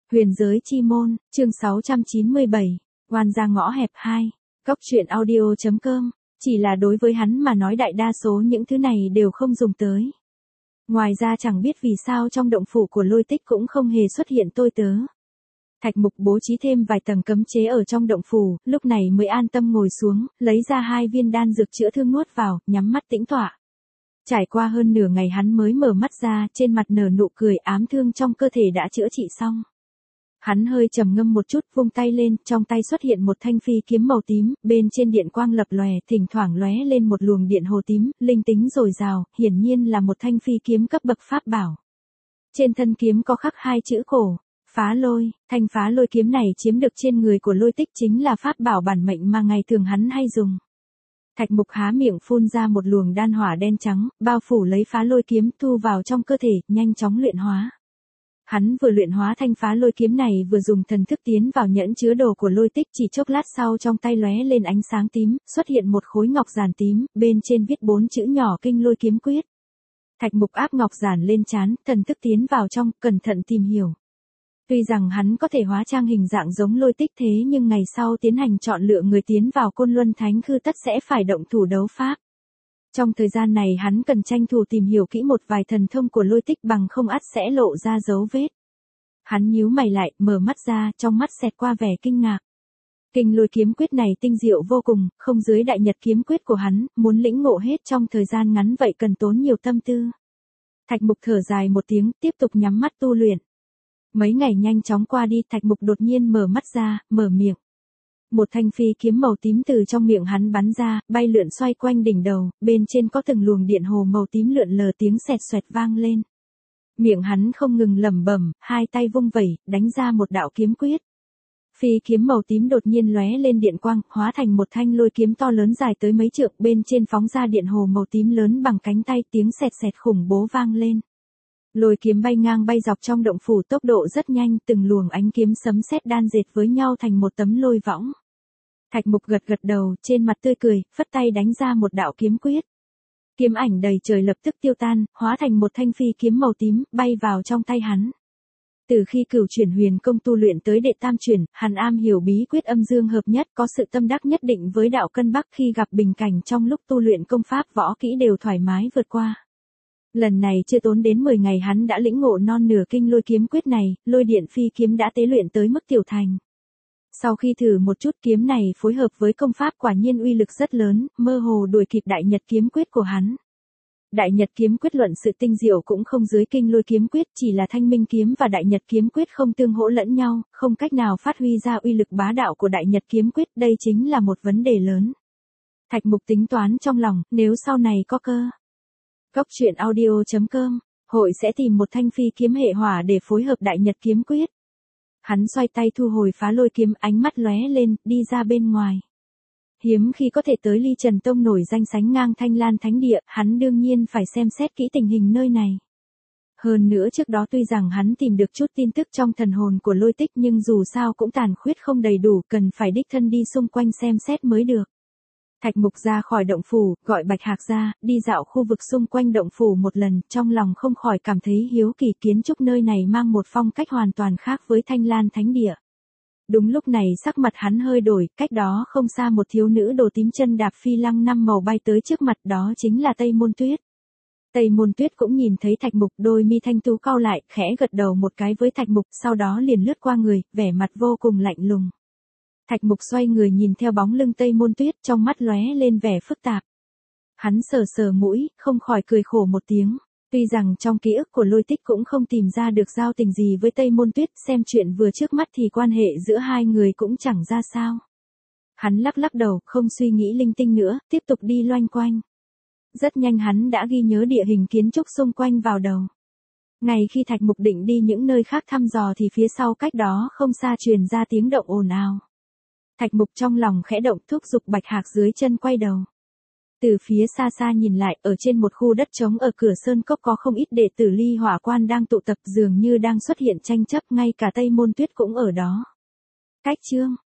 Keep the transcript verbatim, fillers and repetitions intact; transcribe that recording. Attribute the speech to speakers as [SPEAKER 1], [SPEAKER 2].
[SPEAKER 1] Huyền giới chi môn, chương sáu trăm chín mươi bảy, oan ra ngõ hẹp hai, cốc truyện audio.com, chỉ là đối với hắn mà nói đại đa số những thứ này đều không dùng tới. Ngoài ra chẳng biết vì sao trong động phủ của Lôi Tích cũng không hề xuất hiện tôi tớ. Thạch Mục bố trí thêm vài tầng cấm chế ở trong động phủ, lúc này mới an tâm ngồi xuống, lấy ra hai viên đan dược chữa thương nuốt vào, nhắm mắt tĩnh tọa. Trải qua hơn nửa ngày hắn mới mở mắt ra, trên mặt nở nụ cười, ám thương trong cơ thể đã chữa trị xong. Hắn hơi trầm ngâm một chút, vung tay lên, trong tay xuất hiện một thanh phi kiếm màu tím, bên trên điện quang lập lòe, thỉnh thoảng lóe lên một luồng điện hồ tím, linh tính dồi dào, hiển nhiên là một thanh phi kiếm cấp bậc pháp bảo. Trên thân kiếm có khắc hai chữ cổ, Phá Lôi, thanh phá lôi kiếm này chiếm được trên người của Lôi Tích chính là pháp bảo bản mệnh mà ngày thường hắn hay dùng. Thạch Mục há miệng phun ra một luồng đan hỏa đen trắng, bao phủ lấy phá lôi kiếm, thu vào trong cơ thể, nhanh chóng luyện hóa. Hắn vừa luyện hóa thanh phá lôi kiếm này vừa dùng thần thức tiến vào nhẫn chứa đồ của Lôi Tích, chỉ chốc lát sau trong tay lóe lên ánh sáng tím, xuất hiện một khối ngọc giản tím, bên trên viết bốn chữ nhỏ Kinh Lôi Kiếm Quyết. Thạch Mục áp ngọc giản lên trán, thần thức tiến vào trong, cẩn thận tìm hiểu. Tuy rằng hắn có thể hóa trang hình dạng giống Lôi Tích thế nhưng ngày sau tiến hành chọn lựa người tiến vào Côn Luân Thánh Khư tất sẽ phải động thủ đấu pháp. Trong thời gian này hắn cần tranh thủ tìm hiểu kỹ một vài thần thông của Lôi Tích bằng không ắt sẽ lộ ra dấu vết. Hắn nhíu mày lại, mở mắt ra, trong mắt xẹt qua vẻ kinh ngạc. Kinh Lôi Kiếm Quyết này tinh diệu vô cùng, không dưới Đại Nhật Kiếm Quyết của hắn, muốn lĩnh ngộ hết trong thời gian ngắn vậy cần tốn nhiều tâm tư. Thạch Mục thở dài một tiếng, tiếp tục nhắm mắt tu luyện. Mấy ngày nhanh chóng qua đi, Thạch Mục đột nhiên mở mắt ra, mở miệng. Một thanh phi kiếm màu tím từ trong miệng hắn bắn ra, bay lượn xoay quanh đỉnh đầu, bên trên có từng luồng điện hồ màu tím lượn lờ, tiếng xẹt xoẹt vang lên. Miệng hắn không ngừng lẩm bẩm, hai tay vung vẩy, đánh ra một đạo kiếm quyết. Phi kiếm màu tím đột nhiên lóe lên điện quang, hóa thành một thanh lôi kiếm to lớn dài tới mấy trượng, bên trên phóng ra điện hồ màu tím lớn bằng cánh tay, tiếng xẹt xẹt khủng bố vang lên. Lôi kiếm bay ngang bay dọc trong động phủ, tốc độ rất nhanh, từng luồng ánh kiếm sấm sét đan dệt với nhau thành một tấm lôi võng. Thạch Mục gật gật đầu, trên mặt tươi cười, phất tay đánh ra một đạo kiếm quyết. Kiếm ảnh đầy trời lập tức tiêu tan, hóa thành một thanh phi kiếm màu tím, bay vào trong tay hắn. Từ khi Cửu Chuyển Huyền Công tu luyện tới đệ tam chuyển, hắn am hiểu bí quyết âm dương hợp nhất, có sự tâm đắc nhất định với đạo cân bắc, khi gặp bình cảnh trong lúc tu luyện công pháp võ kỹ đều thoải mái vượt qua. Lần này chưa tốn đến mười ngày hắn đã lĩnh ngộ non nửa Kinh Lôi Kiếm Quyết này, lôi điện phi kiếm đã tế luyện tới mức tiểu thành. Sau khi thử một chút, kiếm này phối hợp với công pháp quả nhiên uy lực rất lớn, mơ hồ đuổi kịp Đại Nhật Kiếm Quyết của hắn. Đại Nhật Kiếm Quyết luận sự tinh diệu cũng không dưới Kinh Lôi Kiếm Quyết, chỉ là Thanh Minh Kiếm và Đại Nhật Kiếm Quyết không tương hỗ lẫn nhau, không cách nào phát huy ra uy lực bá đạo của Đại Nhật Kiếm Quyết, đây chính là một vấn đề lớn. Thạch Mục tính toán trong lòng, nếu sau này có cơ. cốc truyện audio.com, hội sẽ tìm một thanh phi kiếm hệ hỏa để phối hợp Đại Nhật Kiếm Quyết. Hắn xoay tay thu hồi phá lôi kiếm, ánh mắt lóe lên, đi ra bên ngoài. Hiếm khi có thể tới Ly Trần Tông nổi danh sánh ngang Thanh Lan Thánh Địa, hắn đương nhiên phải xem xét kỹ tình hình nơi này. Hơn nữa trước đó tuy rằng hắn tìm được chút tin tức trong thần hồn của Lôi Tích nhưng dù sao cũng tàn khuyết không đầy đủ, cần phải đích thân đi xung quanh xem xét mới được. Thạch Mục ra khỏi động phủ, gọi Bạch Hạc ra, đi dạo khu vực xung quanh động phủ một lần, trong lòng không khỏi cảm thấy hiếu kỳ, kiến trúc nơi này mang một phong cách hoàn toàn khác với Thanh Lan Thánh Địa. Đúng lúc này sắc mặt hắn hơi đổi, cách đó không xa một thiếu nữ đồ tím chân đạp phi lăng năm màu bay tới trước mặt, đó chính là Tây Môn Tuyết. Tây Môn Tuyết cũng nhìn thấy Thạch Mục, đôi mi thanh tú cau lại, khẽ gật đầu một cái với Thạch Mục, sau đó liền lướt qua người, vẻ mặt vô cùng lạnh lùng. Thạch Mục xoay người nhìn theo bóng lưng Tây Môn Tuyết, trong mắt lóe lên vẻ phức tạp. Hắn sờ sờ mũi, không khỏi cười khổ một tiếng. Tuy rằng trong ký ức của Lôi Tích cũng không tìm ra được giao tình gì với Tây Môn Tuyết, xem chuyện vừa trước mắt thì quan hệ giữa hai người cũng chẳng ra sao. Hắn lắc lắc đầu, không suy nghĩ linh tinh nữa, tiếp tục đi loanh quanh. Rất nhanh hắn đã ghi nhớ địa hình kiến trúc xung quanh vào đầu. Ngày khi Thạch Mục định đi những nơi khác thăm dò thì phía sau cách đó không xa truyền ra tiếng động ồn ào. Thạch Mục trong lòng khẽ động, thúc giục Bạch Hạc dưới chân quay đầu. Từ phía xa xa nhìn lại, ở trên một khu đất trống ở cửa sơn cốc có không ít đệ tử Ly Hỏa Quan đang tụ tập, dường như đang xuất hiện tranh chấp, ngay cả Tây Môn Tuyết cũng ở đó. Cách chương